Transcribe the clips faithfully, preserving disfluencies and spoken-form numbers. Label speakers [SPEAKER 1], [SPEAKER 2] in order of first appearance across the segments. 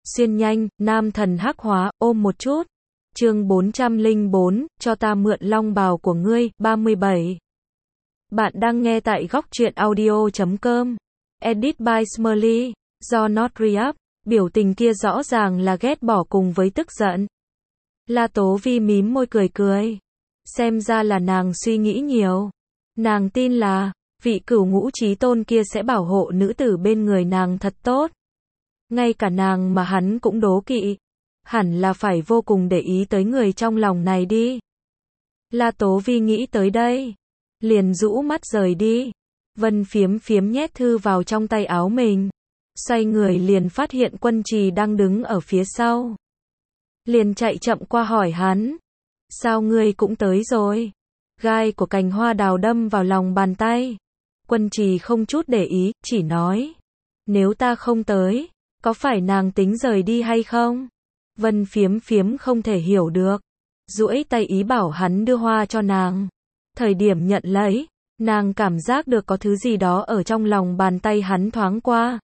[SPEAKER 1] xuyên nhanh, nam thần hắc hóa, ôm một chút. Chương bốn trăm lẻ bốn, cho ta mượn long bào của ngươi, ba mươi bảy. Bạn đang nghe tại góc truyện audio chấm com. Edit by Smiley, do Not Re-up. Biểu tình kia rõ ràng là ghét bỏ cùng với tức giận. La Tố Vi mím môi cười cười. Xem ra là nàng suy nghĩ nhiều. Nàng tin là, vị cửu ngũ chí tôn kia sẽ bảo hộ nữ tử bên người nàng thật tốt. Ngay cả nàng mà hắn cũng đố kỵ. Hẳn là phải vô cùng để ý tới người trong lòng này đi. La Tố Vi nghĩ tới đây. Liền rũ mắt rời đi. Vân Phiếm Phiếm nhét thư vào trong tay áo mình. Xoay người liền phát hiện Quân Trì đang đứng ở phía sau. Liền chạy chậm qua hỏi hắn. Sao ngươi cũng tới rồi? Gai của cành hoa đào đâm vào lòng bàn tay. Quân Trì không chút để ý, chỉ nói. Nếu ta không tới, có phải nàng tính rời đi hay không? Vân Phiếm Phiếm không thể hiểu được. Duỗi tay ý bảo hắn đưa hoa cho nàng. Thời điểm nhận lấy, nàng cảm giác được có thứ gì đó ở trong lòng bàn tay hắn thoáng qua.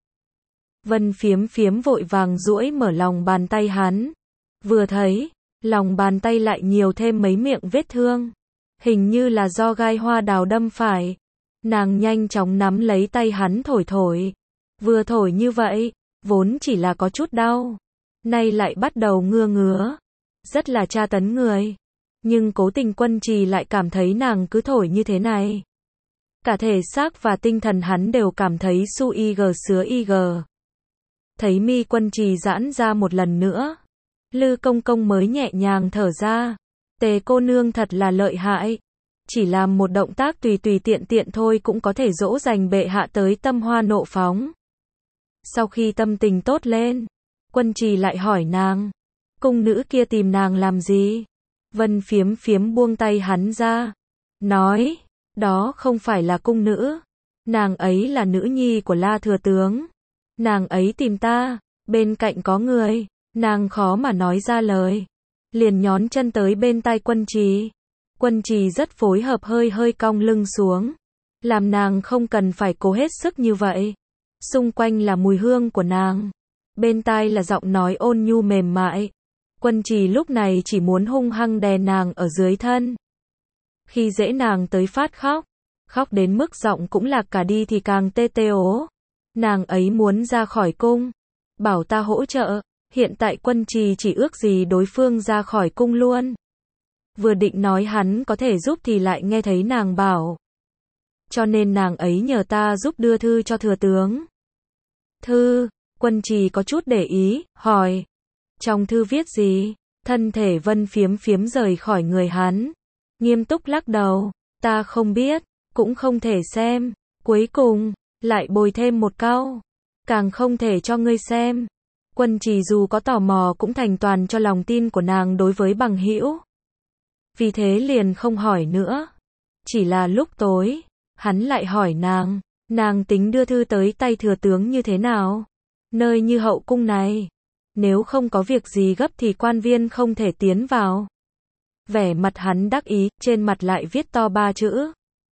[SPEAKER 1] Vân Phiếm Phiếm vội vàng duỗi mở lòng bàn tay hắn. Vừa thấy, lòng bàn tay lại nhiều thêm mấy miệng vết thương. Hình như là do gai hoa đào đâm phải. Nàng nhanh chóng nắm lấy tay hắn thổi thổi. Vừa thổi như vậy, vốn chỉ là có chút đau. Nay lại bắt đầu ngứa ngứa. Rất là tra tấn người. Nhưng cố tình Quân Trì lại cảm thấy nàng cứ thổi như thế này. Cả thể xác và tinh thần hắn đều cảm thấy su y gờ sứa y gờ. Thấy mi Quân Trì giãn ra một lần nữa. Lư Công Công mới nhẹ nhàng thở ra. Tề cô nương thật là lợi hại. Chỉ làm một động tác tùy tùy tiện tiện thôi cũng có thể dỗ dành bệ hạ tới tâm hoa nộ phóng. Sau khi tâm tình tốt lên, Quân Trì lại hỏi nàng. Cung nữ kia tìm nàng làm gì? Vân Phiếm Phiếm buông tay hắn ra. Nói, đó không phải là cung nữ. Nàng ấy là nữ nhi của La Thừa Tướng. Nàng ấy tìm ta, bên cạnh có người. Nàng khó mà nói ra lời. Liền nhón chân tới bên tai Quân Trì. Quân Trì rất phối hợp hơi hơi cong lưng xuống. Làm nàng không cần phải cố hết sức như vậy. Xung quanh là mùi hương của nàng. Bên tai là giọng nói ôn nhu mềm mại. Quân Trì lúc này chỉ muốn hung hăng đè nàng ở dưới thân. Khi dễ nàng tới phát khóc. Khóc đến mức giọng cũng lạc cả đi thì càng tê tê ố. Nàng ấy muốn ra khỏi cung. Bảo ta hỗ trợ. Hiện tại Quân Trì chỉ ước gì đối phương ra khỏi cung luôn. Vừa định nói hắn có thể giúp thì lại nghe thấy nàng bảo. Cho nên nàng ấy nhờ ta giúp đưa thư cho thừa tướng. Thư, Quân Trì có chút để ý, hỏi. Trong thư viết gì? Thân thể Vân Phiếm Phiếm rời khỏi người hắn. Nghiêm túc lắc đầu. Ta không biết, cũng không thể xem. Cuối cùng, lại bồi thêm một câu. Càng không thể cho ngươi xem. Quân Trì dù có tò mò cũng thành toàn cho lòng tin của nàng đối với bằng hữu. Vì thế liền không hỏi nữa. Chỉ là lúc tối, hắn lại hỏi nàng. Nàng tính đưa thư tới tay thừa tướng như thế nào? Nơi như hậu cung này. Nếu không có việc gì gấp thì quan viên không thể tiến vào. Vẻ mặt hắn đắc ý, trên mặt lại viết to ba chữ.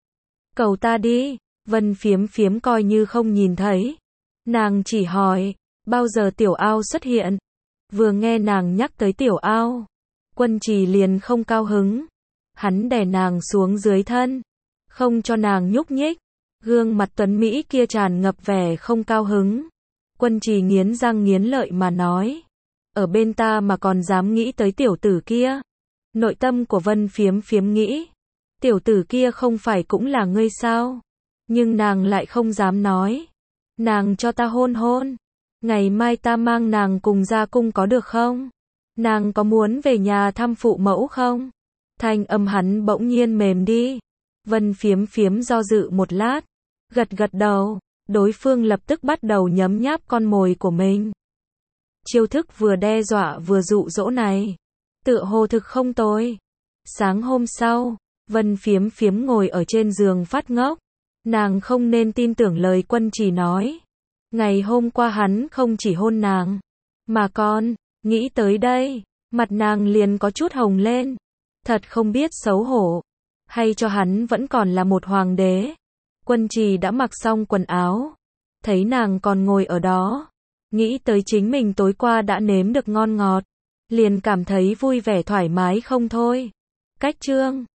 [SPEAKER 1] Cầu ta đi. Vân Phiếm Phiếm coi như không nhìn thấy. Nàng chỉ hỏi, bao giờ Tiểu Ao xuất hiện? Vừa nghe nàng nhắc tới Tiểu Ao, Quân Trì liền không cao hứng. Hắn đè nàng xuống dưới thân, không cho nàng nhúc nhích. Gương mặt tuấn Mỹ kia tràn ngập vẻ không cao hứng. Quân Trì nghiến răng nghiến lợi mà nói. Ở bên ta mà còn dám nghĩ tới tiểu tử kia. Nội tâm của Vân Phiếm Phiếm nghĩ. Tiểu tử kia không phải cũng là ngươi sao? Nhưng nàng lại không dám nói. Nàng cho ta hôn hôn. Ngày mai ta mang nàng cùng ra cung có được không? Nàng có muốn về nhà thăm phụ mẫu không? Thanh âm hắn bỗng nhiên mềm đi. Vân Phiếm Phiếm do dự một lát. Gật gật đầu. Đối phương lập tức bắt đầu nhấm nháp con mồi của mình. Chiêu thức vừa đe dọa vừa dụ dỗ này. Tựa hồ thực không tồi. Sáng hôm sau, Vân Phiếm Phiếm ngồi ở trên giường phát ngốc. Nàng không nên tin tưởng lời Quân Trì nói. Ngày hôm qua hắn không chỉ hôn nàng, mà còn, nghĩ tới đây, mặt nàng liền có chút hồng lên. Thật không biết xấu hổ. Hay cho hắn vẫn còn là một hoàng đế. Quân Trì đã mặc xong quần áo. Thấy nàng còn ngồi ở đó. Nghĩ tới chính mình tối qua đã nếm được ngon ngọt, liền cảm thấy vui vẻ thoải mái không thôi. Cách chương